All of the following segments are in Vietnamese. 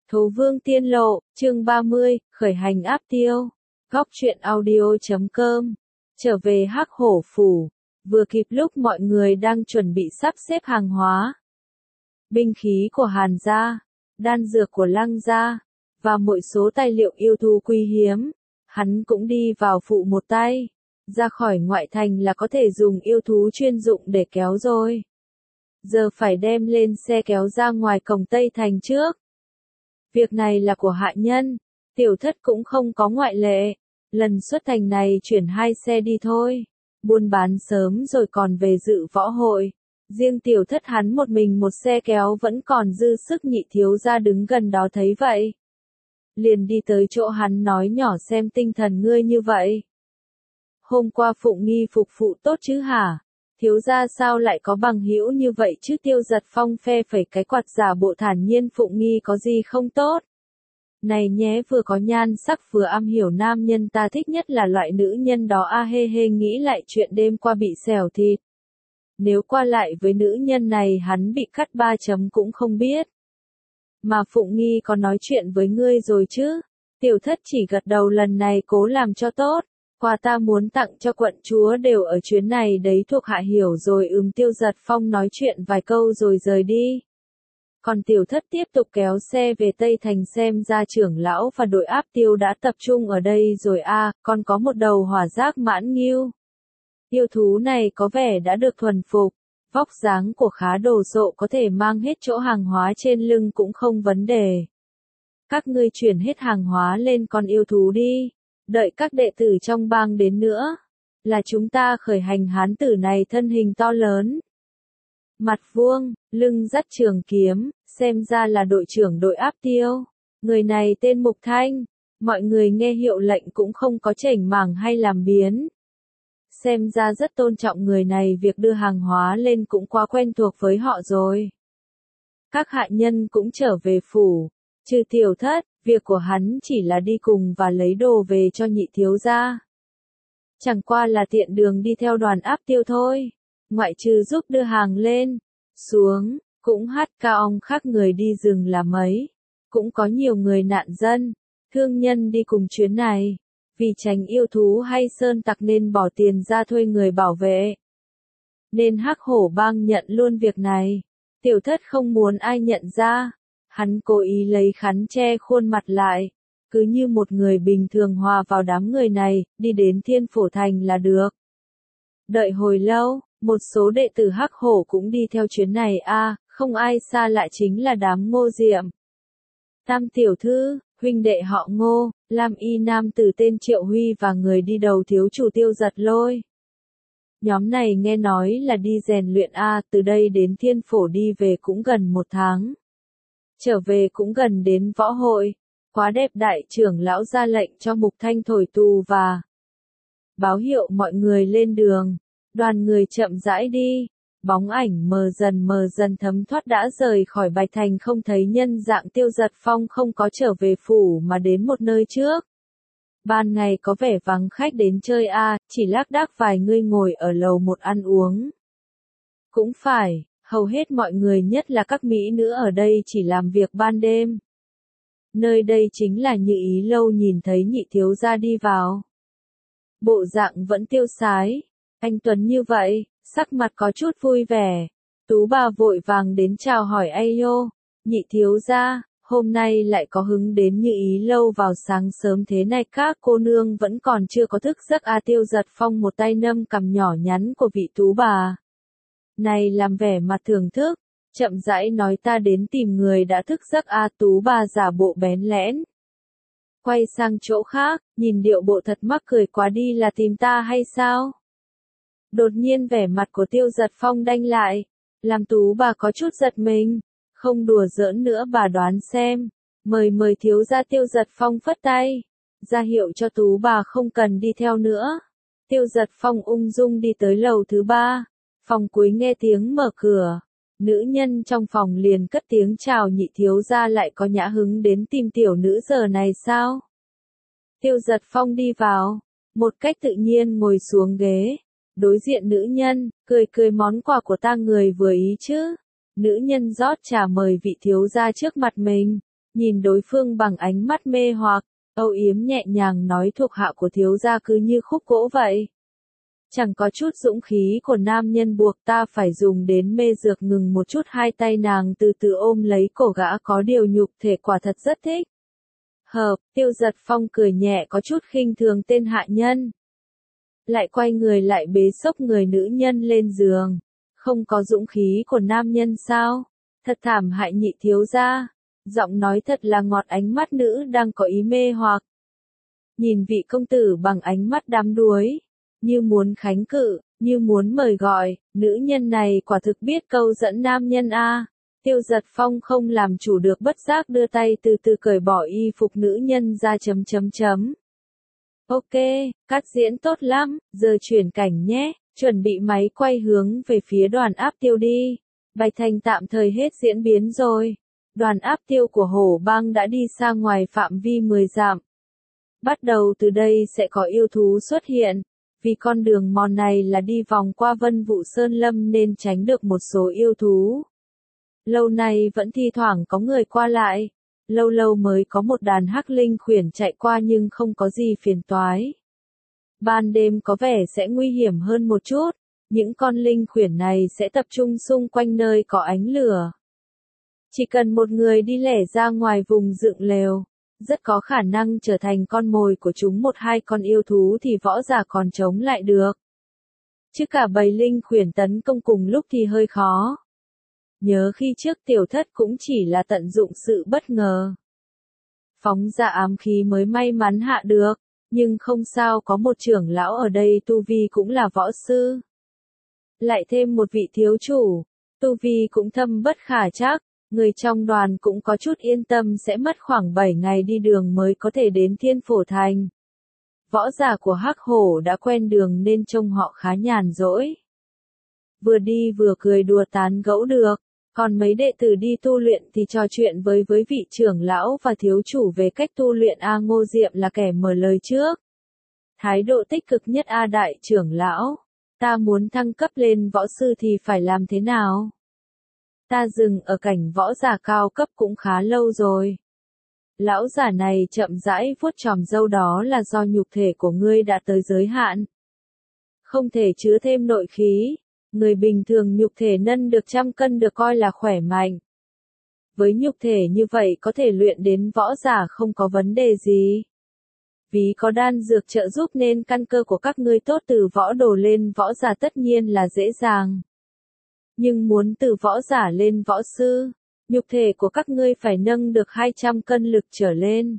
Thố Vương Tiên Lộ, chương 30, khởi hành áp tiêu. Góc truyện audio.com. Trở về Hắc Hổ Phủ, vừa kịp lúc mọi người đang chuẩn bị sắp xếp hàng hóa. Binh khí của Hàn gia, đan dược của Lăng gia, và mỗi số tài liệu yêu thú quý hiếm, hắn cũng đi vào phụ một tay. Ra khỏi ngoại thành là có thể dùng yêu thú chuyên dụng để kéo rồi. Giờ phải đem lên xe kéo ra ngoài cổng Tây Thành trước. Việc này là của hạ nhân, tiểu thất cũng không có ngoại lệ. Lần xuất thành này chuyển 2 xe đi thôi. Buôn bán sớm rồi còn về dự võ hội. Riêng tiểu thất hắn một mình một xe kéo vẫn còn dư sức. Nhị thiếu gia đứng gần đó thấy vậy, liền đi tới chỗ hắn nói nhỏ, xem tinh thần ngươi như vậy. Hôm qua Phụng Nghi phục vụ tốt chứ hả? Thiếu gia sao lại có bằng hữu như vậy chứ? Tiêu Giật Phong phe phẩy cái quạt giả bộ thản nhiên, Phụng Nghi có gì không tốt? Này nhé, vừa có nhan sắc vừa am hiểu nam nhân, ta thích nhất là loại nữ nhân đó. A hê hê, nghĩ lại chuyện đêm qua bị xẻo thịt. Nếu qua lại với nữ nhân này hắn bị cắt 3 chấm cũng không biết. Mà Phụng Nghi có nói chuyện với ngươi rồi chứ? Tiểu thất chỉ gật đầu, lần này cố làm cho tốt. Quà ta muốn tặng cho quận chúa đều ở chuyến này đấy, thuộc hạ hiểu rồi. Tiêu Giật Phong nói chuyện vài câu rồi rời đi. Còn tiểu thất tiếp tục kéo xe về Tây Thành, xem ra trưởng lão và đội áp tiêu đã tập trung ở đây rồi. Còn có một đầu hỏa giác mãn ngưu. Yêu thú này có vẻ đã được thuần phục, vóc dáng của khá đồ sộ, có thể mang hết chỗ hàng hóa trên lưng cũng không vấn đề. Các ngươi chuyển hết hàng hóa lên con yêu thú đi. Đợi các đệ tử trong bang đến nữa, là chúng ta khởi hành. Hán tử này thân hình to lớn, mặt vuông, lưng dắt trường kiếm, xem ra là đội trưởng đội áp tiêu. Người này tên Mục Thanh, mọi người nghe hiệu lệnh cũng không có chểnh mảng hay làm biến. Xem ra rất tôn trọng người này, việc đưa hàng hóa lên cũng quá quen thuộc với họ rồi. Các hạ nhân cũng trở về phủ, trừ tiểu thất. Việc của hắn chỉ là đi cùng và lấy đồ về cho nhị thiếu gia. Chẳng qua là tiện đường đi theo đoàn áp tiêu thôi. Ngoại trừ giúp đưa hàng lên, xuống, cũng hát ca ong khác người đi rừng là mấy. Cũng có nhiều người nạn dân, thương nhân đi cùng chuyến này. Vì tránh yêu thú hay sơn tặc nên bỏ tiền ra thuê người bảo vệ. Nên Hắc Hổ bang nhận luôn việc này. Tiểu thất không muốn ai nhận ra. Hắn cố ý lấy khăn che khuôn mặt lại, cứ như một người bình thường hòa vào đám người này, đi đến Thiên Phổ Thành là được. Đợi hồi lâu, một số đệ tử Hắc Hổ cũng đi theo chuyến này. Không ai xa lạ chính là đám Ngô Diệm. Tam tiểu thư, huynh đệ họ Ngô, Lam y nam tử tên Triệu Huy và người đi đầu thiếu chủ Tiêu Giật Lôi. Nhóm này nghe nói là đi rèn luyện. Từ đây đến Thiên Phổ đi về cũng gần 1 tháng. Trở về cũng gần đến võ hội, quá đẹp. Đại trưởng lão ra lệnh cho Mục Thanh thổi tù và báo hiệu mọi người lên đường. Đoàn người chậm rãi đi, bóng ảnh mờ dần thấm thoát đã rời khỏi Bạch Thành, không thấy nhân dạng. Tiêu Giật Phong không có trở về phủ mà đến một nơi trước. Ban ngày có vẻ vắng khách đến chơi. Chỉ lác đác vài người ngồi ở lầu một ăn uống. Cũng phải. Hầu hết mọi người, nhất là các mỹ nữ ở đây, chỉ làm việc ban đêm. Nơi đây chính là Như Ý Lâu. Nhìn thấy nhị thiếu gia đi vào, bộ dạng vẫn tiêu sái, anh tuấn như vậy, sắc mặt có chút vui vẻ. Tú bà vội vàng đến chào hỏi. Ayo, nhị thiếu gia, hôm nay lại có hứng đến Như Ý Lâu vào sáng sớm thế này, các cô nương vẫn còn chưa có thức giấc. Tiêu Giật Phong một tay nâng cằm nhỏ nhắn của vị tú bà này làm vẻ mặt thưởng thức, chậm rãi nói, ta đến tìm người đã thức giấc. Tú bà giả bộ bén lẽn, quay sang chỗ khác, nhìn điệu bộ thật mắc cười quá đi, là tìm ta hay sao? Đột nhiên vẻ mặt của Tiêu Giật Phong đanh lại, làm tú bà có chút giật mình. Không đùa giỡn nữa, bà đoán xem. Mời thiếu gia. Tiêu Giật Phong phất tay, ra hiệu cho tú bà không cần đi theo nữa. Tiêu Giật Phong ung dung đi tới lầu thứ 3. Phòng cuối nghe tiếng mở cửa, nữ nhân trong phòng liền cất tiếng chào. Nhị thiếu gia lại có nhã hứng đến tìm tiểu nữ giờ này sao? Tiêu Giật Phong đi vào, một cách tự nhiên ngồi xuống ghế, đối diện nữ nhân, cười món quà của ta người vừa ý chứ? Nữ nhân rót trà mời vị thiếu gia trước mặt mình, Nhìn đối phương bằng ánh mắt mê hoặc, âu yếm nhẹ nhàng nói thuộc hạ của thiếu gia cứ như khúc gỗ vậy. Chẳng có chút dũng khí của nam nhân buộc ta phải dùng đến mê dược. Ngừng một chút, hai tay nàng từ từ ôm lấy cổ gã, có điều nhục thể quả thật rất thích. Hợp, Tiêu Giật Phong cười nhẹ có chút khinh thường tên hạ nhân. Lại quay người lại bế xốc người nữ nhân lên giường. Không có dũng khí của nam nhân sao? Thật thảm hại nhị thiếu gia. Giọng nói thật là ngọt, ánh mắt nữ đang có ý mê hoặc. Nhìn vị công tử bằng ánh mắt đắm đuối. Như muốn khánh cự, như muốn mời gọi, nữ nhân này quả thực biết câu dẫn nam nhân a. Tiêu Giật Phong không làm chủ được, bất giác đưa tay từ từ cởi bỏ y phục nữ nhân ra. Ok, cắt diễn tốt lắm, giờ chuyển cảnh nhé, chuẩn bị máy quay hướng về phía đoàn áp tiêu đi. Bạch Thành tạm thời hết diễn biến rồi. Đoàn áp tiêu của Hổ Bang đã đi xa ngoài phạm vi 10 dặm. Bắt đầu từ đây sẽ có yêu thú xuất hiện. Vì con đường mòn này là đi vòng qua Vân Vũ Sơn Lâm nên tránh được một số yêu thú. Lâu nay vẫn thi thoảng có người qua lại. Lâu lâu mới có một đàn hắc linh khuyển chạy qua nhưng không có gì phiền toái. Ban đêm có vẻ sẽ nguy hiểm hơn một chút. Những con linh khuyển này sẽ tập trung xung quanh nơi có ánh lửa. Chỉ cần một người đi lẻ ra ngoài vùng dựng lều, rất có khả năng trở thành con mồi của chúng. Một hai con yêu thú thì võ giả còn chống lại được. Chứ cả bầy linh khuyển tấn công cùng lúc thì hơi khó. Nhớ khi trước tiểu thất cũng chỉ là tận dụng sự bất ngờ. Phóng ra ám khí mới may mắn hạ được, nhưng không sao, có một trưởng lão ở đây tu vi cũng là võ sư. Lại thêm một vị thiếu chủ, tu vi cũng thâm bất khả trắc, người trong đoàn cũng có chút yên tâm sẽ mất khoảng 7 ngày đi đường mới có thể đến Thiên Phổ Thành. Võ giả của Hắc Hổ đã quen đường nên trông họ khá nhàn rỗi. Vừa đi vừa cười đùa tán gẫu được. Còn mấy đệ tử đi tu luyện thì trò chuyện với vị trưởng lão và thiếu chủ về cách tu luyện. Ngô Diệm là kẻ mở lời trước. Thái độ tích cực nhất. Đại trưởng lão, ta muốn thăng cấp lên võ sư thì phải làm thế nào? Ta dừng ở cảnh võ giả cao cấp cũng khá lâu rồi. Lão giả này chậm rãi vuốt chòm râu, đó là do nhục thể của ngươi đã tới giới hạn. Không thể chứa thêm nội khí. Người bình thường nhục thể nâng được 100 cân được coi là khỏe mạnh. Với nhục thể như vậy có thể luyện đến võ giả không có vấn đề gì. Vì có đan dược trợ giúp nên căn cơ của các ngươi tốt, từ võ đồ lên võ giả tất nhiên là dễ dàng. Nhưng muốn từ võ giả lên võ sư, nhục thể của các ngươi phải nâng được 200 cân lực trở lên.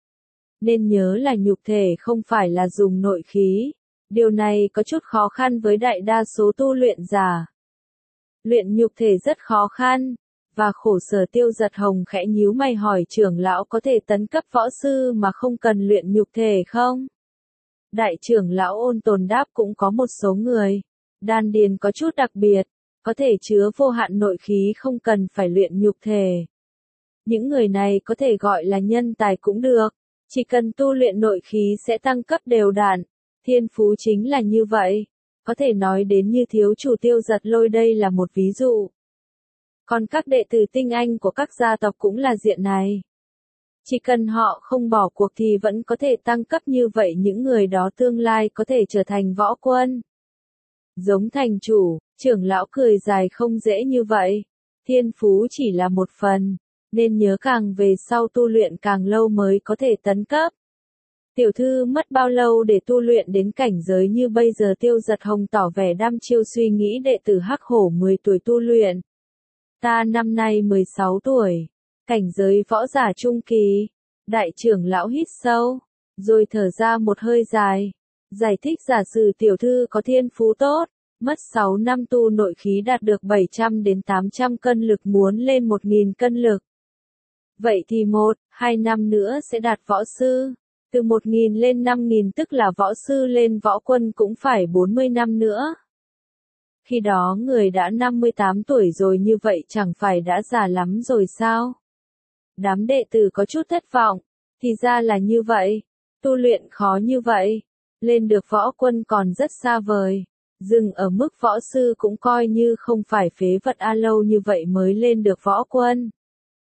Nên nhớ là nhục thể không phải là dùng nội khí. Điều này có chút khó khăn với đại đa số tu luyện giả. Luyện nhục thể rất khó khăn, và khổ sở. Tiêu Giật Hồng khẽ nhíu mày hỏi trưởng lão có thể tấn cấp võ sư mà không cần luyện nhục thể không? Đại trưởng lão ôn tồn đáp cũng có một số người. Đan điền có chút đặc biệt, có thể chứa vô hạn nội khí không cần phải luyện nhục thể. Những người này có thể gọi là nhân tài cũng được, chỉ cần tu luyện nội khí sẽ tăng cấp đều đặn. Thiên phú chính là như vậy. Có thể nói đến như thiếu chủ Tiêu Giật Lôi đây là một ví dụ. Còn các đệ tử tinh anh của các gia tộc cũng là diện này. Chỉ cần họ không bỏ cuộc thì vẫn có thể tăng cấp như vậy, những người đó tương lai có thể trở thành võ quân. Giống thành chủ, trưởng lão cười dài, không dễ như vậy. Thiên phú chỉ là một phần, nên nhớ càng về sau tu luyện càng lâu mới có thể tấn cấp. Tiểu thư mất bao lâu để tu luyện đến cảnh giới như bây giờ? Tiêu Giật Hồng tỏ vẻ đăm chiêu suy nghĩ. Đệ tử Hắc Hổ 10 tuổi tu luyện. Ta năm nay 16 tuổi. Cảnh giới võ giả trung kỳ. Đại trưởng lão hít sâu, rồi thở ra một hơi dài. Giải thích, giả sử tiểu thư có thiên phú tốt, mất 6 năm tu nội khí đạt được 700 đến 800 cân lực, muốn lên 1000 cân lực. Vậy thì 1-2 năm nữa sẽ đạt võ sư. Từ 1000 lên 5000 tức là võ sư lên võ quân cũng phải 40 năm nữa. Khi đó người đã 58 tuổi rồi, như vậy chẳng phải đã già lắm rồi sao? Đám đệ tử có chút thất vọng. Thì ra là như vậy. Tu luyện khó như vậy. Lên được võ quân còn rất xa vời. Dừng ở mức võ sư cũng coi như không phải phế vật. Lâu như vậy mới lên được võ quân.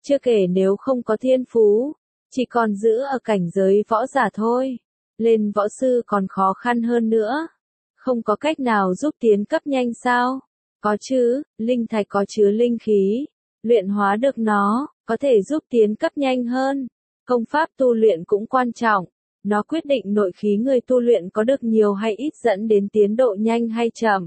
Chưa kể nếu không có thiên phú, chỉ còn giữ ở cảnh giới võ giả thôi. Lên võ sư còn khó khăn hơn nữa. Không có cách nào giúp tiến cấp nhanh sao? Có chứ, linh thạch có chứa linh khí. Luyện hóa được nó, có thể giúp tiến cấp nhanh hơn. Công pháp tu luyện cũng quan trọng. Nó quyết định nội khí người tu luyện có được nhiều hay ít dẫn đến tiến độ nhanh hay chậm.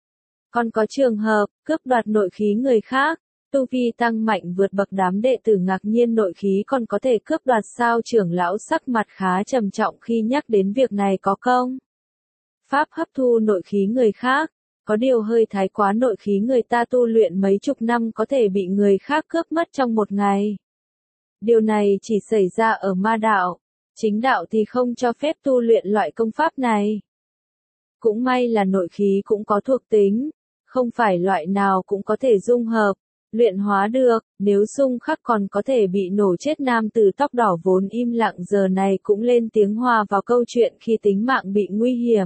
Còn có trường hợp, cướp đoạt nội khí người khác. Tu vi tăng mạnh vượt bậc đám đệ tử ngạc nhiên nội khí còn có thể cướp đoạt sao trưởng lão sắc mặt khá trầm trọng khi nhắc đến việc này có công. Pháp hấp thu nội khí người khác. Có điều hơi thái quá nội khí người ta tu luyện mấy chục năm có thể bị người khác cướp mất trong một ngày. Điều này chỉ xảy ra ở ma đạo. Chính đạo thì không cho phép tu luyện loại công pháp này. Cũng may là nội khí cũng có thuộc tính. Không phải loại nào cũng có thể dung hợp. Luyện hóa được, nếu xung khắc còn có thể bị nổ chết nam tử tóc đỏ vốn im lặng giờ này cũng lên tiếng hòa vào câu chuyện khi tính mạng bị nguy hiểm.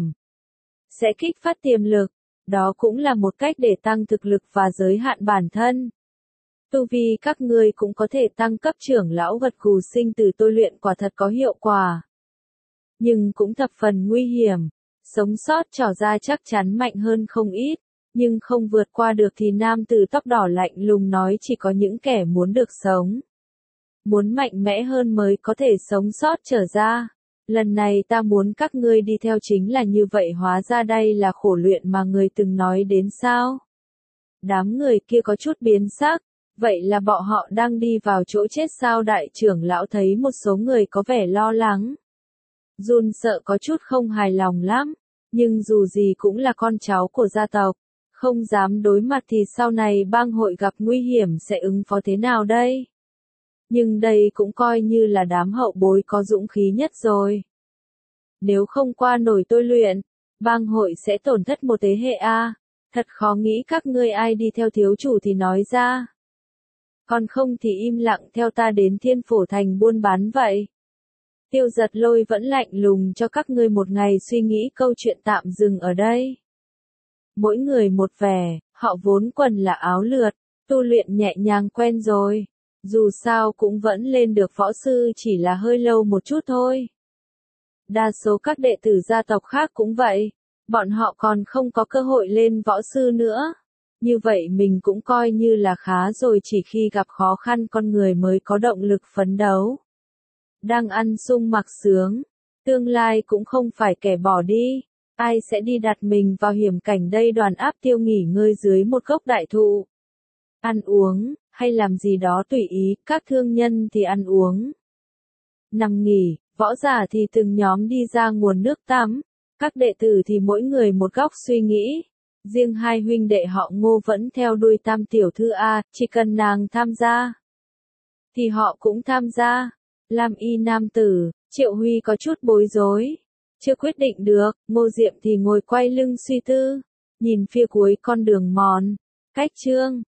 Sẽ kích phát tiềm lực, đó cũng là một cách để tăng thực lực và giới hạn bản thân. Tu vi các ngươi cũng có thể tăng cấp trưởng lão gật gù sinh từ tôi luyện quả thật có hiệu quả. Nhưng cũng thập phần nguy hiểm, sống sót trỏ ra chắc chắn mạnh hơn không ít. Nhưng không vượt qua được thì nam tử tóc đỏ lạnh lùng nói chỉ có những kẻ muốn được sống. Muốn mạnh mẽ hơn mới có thể sống sót trở ra. Lần này ta muốn các ngươi đi theo chính là như vậy hóa ra đây là khổ luyện mà người từng nói đến sao. Đám người kia có chút biến sắc. Vậy là bọn họ đang đi vào chỗ chết sao đại trưởng lão thấy một số người có vẻ lo lắng. Run sợ có chút không hài lòng lắm. Nhưng dù gì cũng là con cháu của gia tộc. Không dám đối mặt thì sau này bang hội gặp nguy hiểm sẽ ứng phó thế nào đây? Nhưng đây cũng coi như là đám hậu bối có dũng khí nhất rồi. Nếu không qua nổi tôi luyện, bang hội sẽ tổn thất một thế hệ a. Thật khó nghĩ các ngươi ai đi theo thiếu chủ thì nói ra. Còn không thì im lặng theo ta đến Thiên Phổ Thành buôn bán vậy. Tiêu Giật Lôi vẫn lạnh lùng cho các ngươi một ngày suy nghĩ câu chuyện tạm dừng ở đây. Mỗi người một vẻ, họ vốn quần là áo lượt, tu luyện nhẹ nhàng quen rồi. Dù sao cũng vẫn lên được võ sư chỉ là hơi lâu một chút thôi. Đa số các đệ tử gia tộc khác cũng vậy, bọn họ còn không có cơ hội lên võ sư nữa. Như vậy mình cũng coi như là khá rồi chỉ khi gặp khó khăn con người mới có động lực phấn đấu. Đang ăn sung mặc sướng, tương lai cũng không phải kẻ bỏ đi. Ai sẽ đi đặt mình vào hiểm cảnh đây Đoàn Áp Tiêu nghỉ ngơi dưới một gốc đại thụ. Ăn uống, hay làm gì đó tùy ý, các thương nhân thì ăn uống. Nằm nghỉ, võ giả thì từng nhóm đi ra nguồn nước tắm, các đệ tử thì mỗi người một góc suy nghĩ. Riêng hai huynh đệ họ Ngô vẫn theo đuôi Tam tiểu thư A, chỉ cần nàng tham gia, thì họ cũng tham gia. Lam y nam tử, Triệu Huy có chút bối rối. Chưa quyết định được, Ngô Diệm thì ngồi quay lưng suy tư, nhìn phía cuối con đường mòn, cách chương.